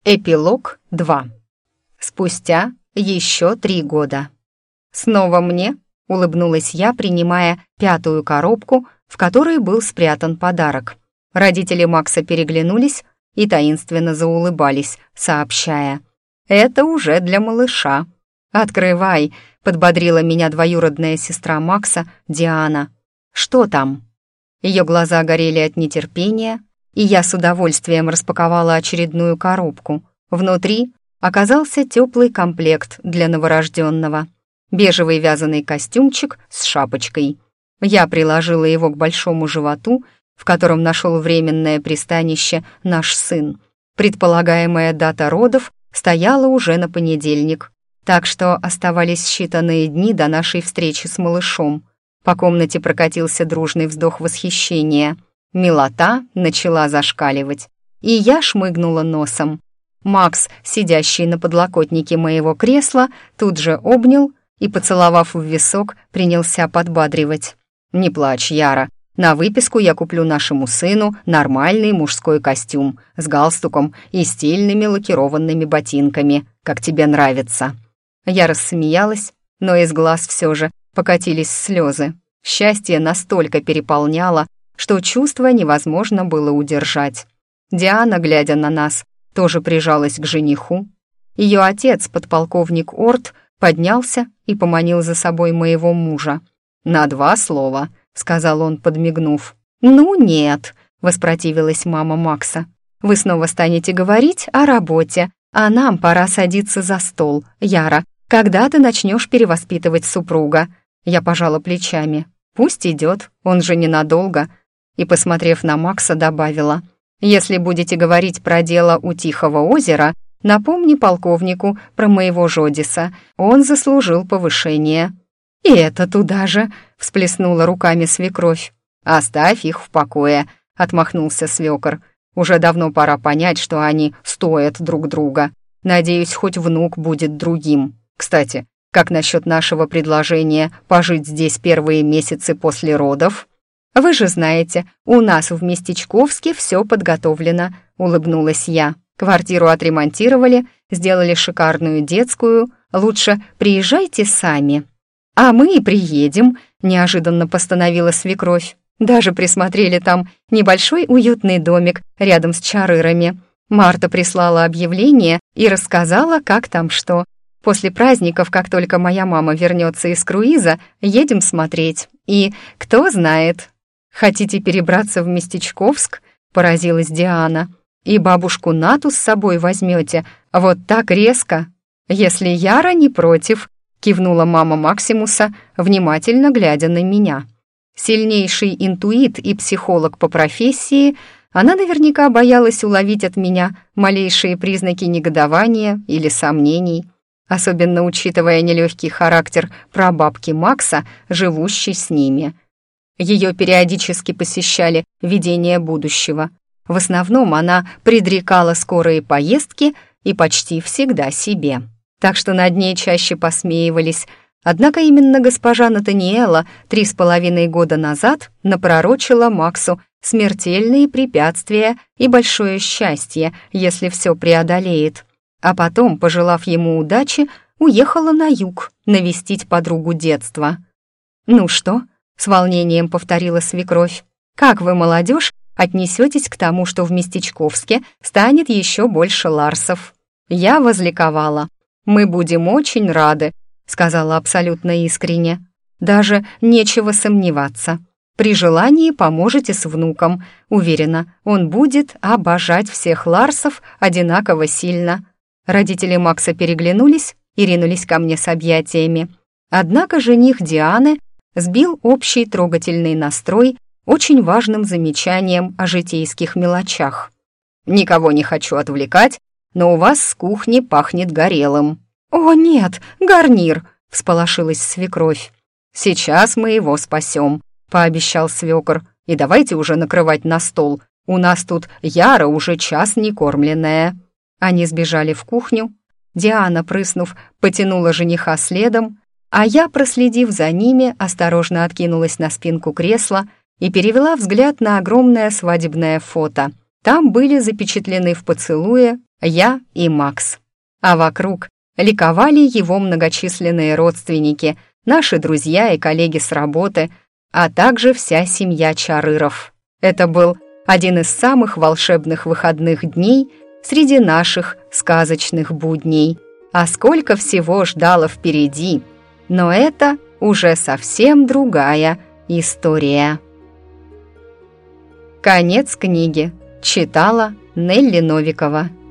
Эпилог 2. Спустя еще 3 года. «Снова мне?» — улыбнулась я, принимая 5-ю коробку, в которой был спрятан подарок. Родители Макса переглянулись и таинственно заулыбались, сообщая: «Это уже для малыша». «Открывай», — подбодрила меня двоюродная сестра Макса, Диана. «Что там?» Ее глаза горели от нетерпения, и я с удовольствием распаковала очередную коробку. Внутри оказался теплый комплект для новорожденного. Бежевый вязаный костюмчик с шапочкой. Я приложила его к большому животу, в котором нашел временное пристанище наш сын. Предполагаемая дата родов стояла уже на понедельник, так что оставались считанные дни до нашей встречи с малышом. По комнате прокатился дружный вздох восхищения. Милота начала зашкаливать, и я шмыгнула носом. Макс, сидящий на подлокотнике моего кресла, тут же обнял и, поцеловав в висок, принялся подбадривать. «Не плачь, Яра, на выписку я куплю нашему сыну нормальный мужской костюм с галстуком и стильными лакированными ботинками, как тебе нравится». Я рассмеялась, но из глаз все же покатились слезы. Счастье настолько переполняло, что чувство невозможно было удержать. Диана, глядя на нас, тоже прижалась к жениху. Ее отец, подполковник Орт, поднялся и поманил за собой моего мужа. «На 2 слова», — сказал он, подмигнув. «Ну нет», — воспротивилась мама Макса. «Вы снова станете говорить о работе, а нам пора садиться за стол, Яра. Когда ты начнешь перевоспитывать супруга?» Я пожала плечами. «Пусть идет, он же ненадолго». И, посмотрев на Макса, добавила: «Если будете говорить про дело у Тихого озера, напомни полковнику про моего Жодиса. Он заслужил повышение». «И это туда же!» — всплеснула руками свекровь. «Оставь их в покое», — отмахнулся свекор. «Уже давно пора понять, что они стоят друг друга. Надеюсь, хоть внук будет другим. Кстати, как насчет нашего предложения пожить здесь первые месяцы после родов?» «Вы же знаете, у нас в Местечковске все подготовлено», — улыбнулась я. «Квартиру отремонтировали, сделали шикарную детскую. Лучше приезжайте сами». «А мы и приедем», — неожиданно постановила свекровь. «Даже присмотрели там небольшой уютный домик рядом с Чарырами. Марта прислала объявление и рассказала, как там что. После праздников, как только моя мама вернется из круиза, едем смотреть. И кто знает...» «Хотите перебраться в Местечковск?» — поразилась Диана. «И бабушку Нату с собой возьмете? Вот так резко?» «Если Яра не против», — кивнула мама Максимуса, внимательно глядя на меня. Сильнейший интуит и психолог по профессии, она наверняка боялась уловить от меня малейшие признаки негодования или сомнений, особенно учитывая нелегкий характер прабабки Макса, живущей с ними. Ее периодически посещали видения будущего. В основном она предрекала скорые поездки и почти всегда себе. Так что над ней чаще посмеивались. Однако именно госпожа Натаниэла 3,5 года назад напророчила Максу смертельные препятствия и большое счастье, если все преодолеет. А потом, пожелав ему удачи, уехала на юг навестить подругу детства. «Ну что?» — с волнением повторила свекровь. «Как вы, молодежь, отнесетесь к тому, что в Местечковске станет еще больше Ларсов?» Я возликовала. «Мы будем очень рады», — сказала абсолютно искренне. «Даже нечего сомневаться. При желании поможете с внуком. Уверена, он будет обожать всех Ларсов одинаково сильно». Родители Макса переглянулись и ринулись ко мне с объятиями. Однако жених Дианы сбил общий трогательный настрой очень важным замечанием о житейских мелочах. «Никого не хочу отвлекать, но у вас с кухни пахнет горелым». «О, нет, гарнир!» — всполошилась свекровь. «Сейчас мы его спасем», — пообещал свекор. «И давайте уже накрывать на стол. У нас тут Яра уже час не кормленная». Они сбежали в кухню. Диана, прыснув, потянула жениха следом, а я, проследив за ними, осторожно откинулась на спинку кресла и перевела взгляд на огромное свадебное фото. Там были запечатлены в поцелуе я и Макс. А вокруг ликовали его многочисленные родственники, наши друзья и коллеги с работы, а также вся семья Чарыров. Это был один из самых волшебных выходных дней среди наших сказочных будней. А сколько всего ждало впереди! Но это уже совсем другая история. Конец книги. Читала Нелли Новикова.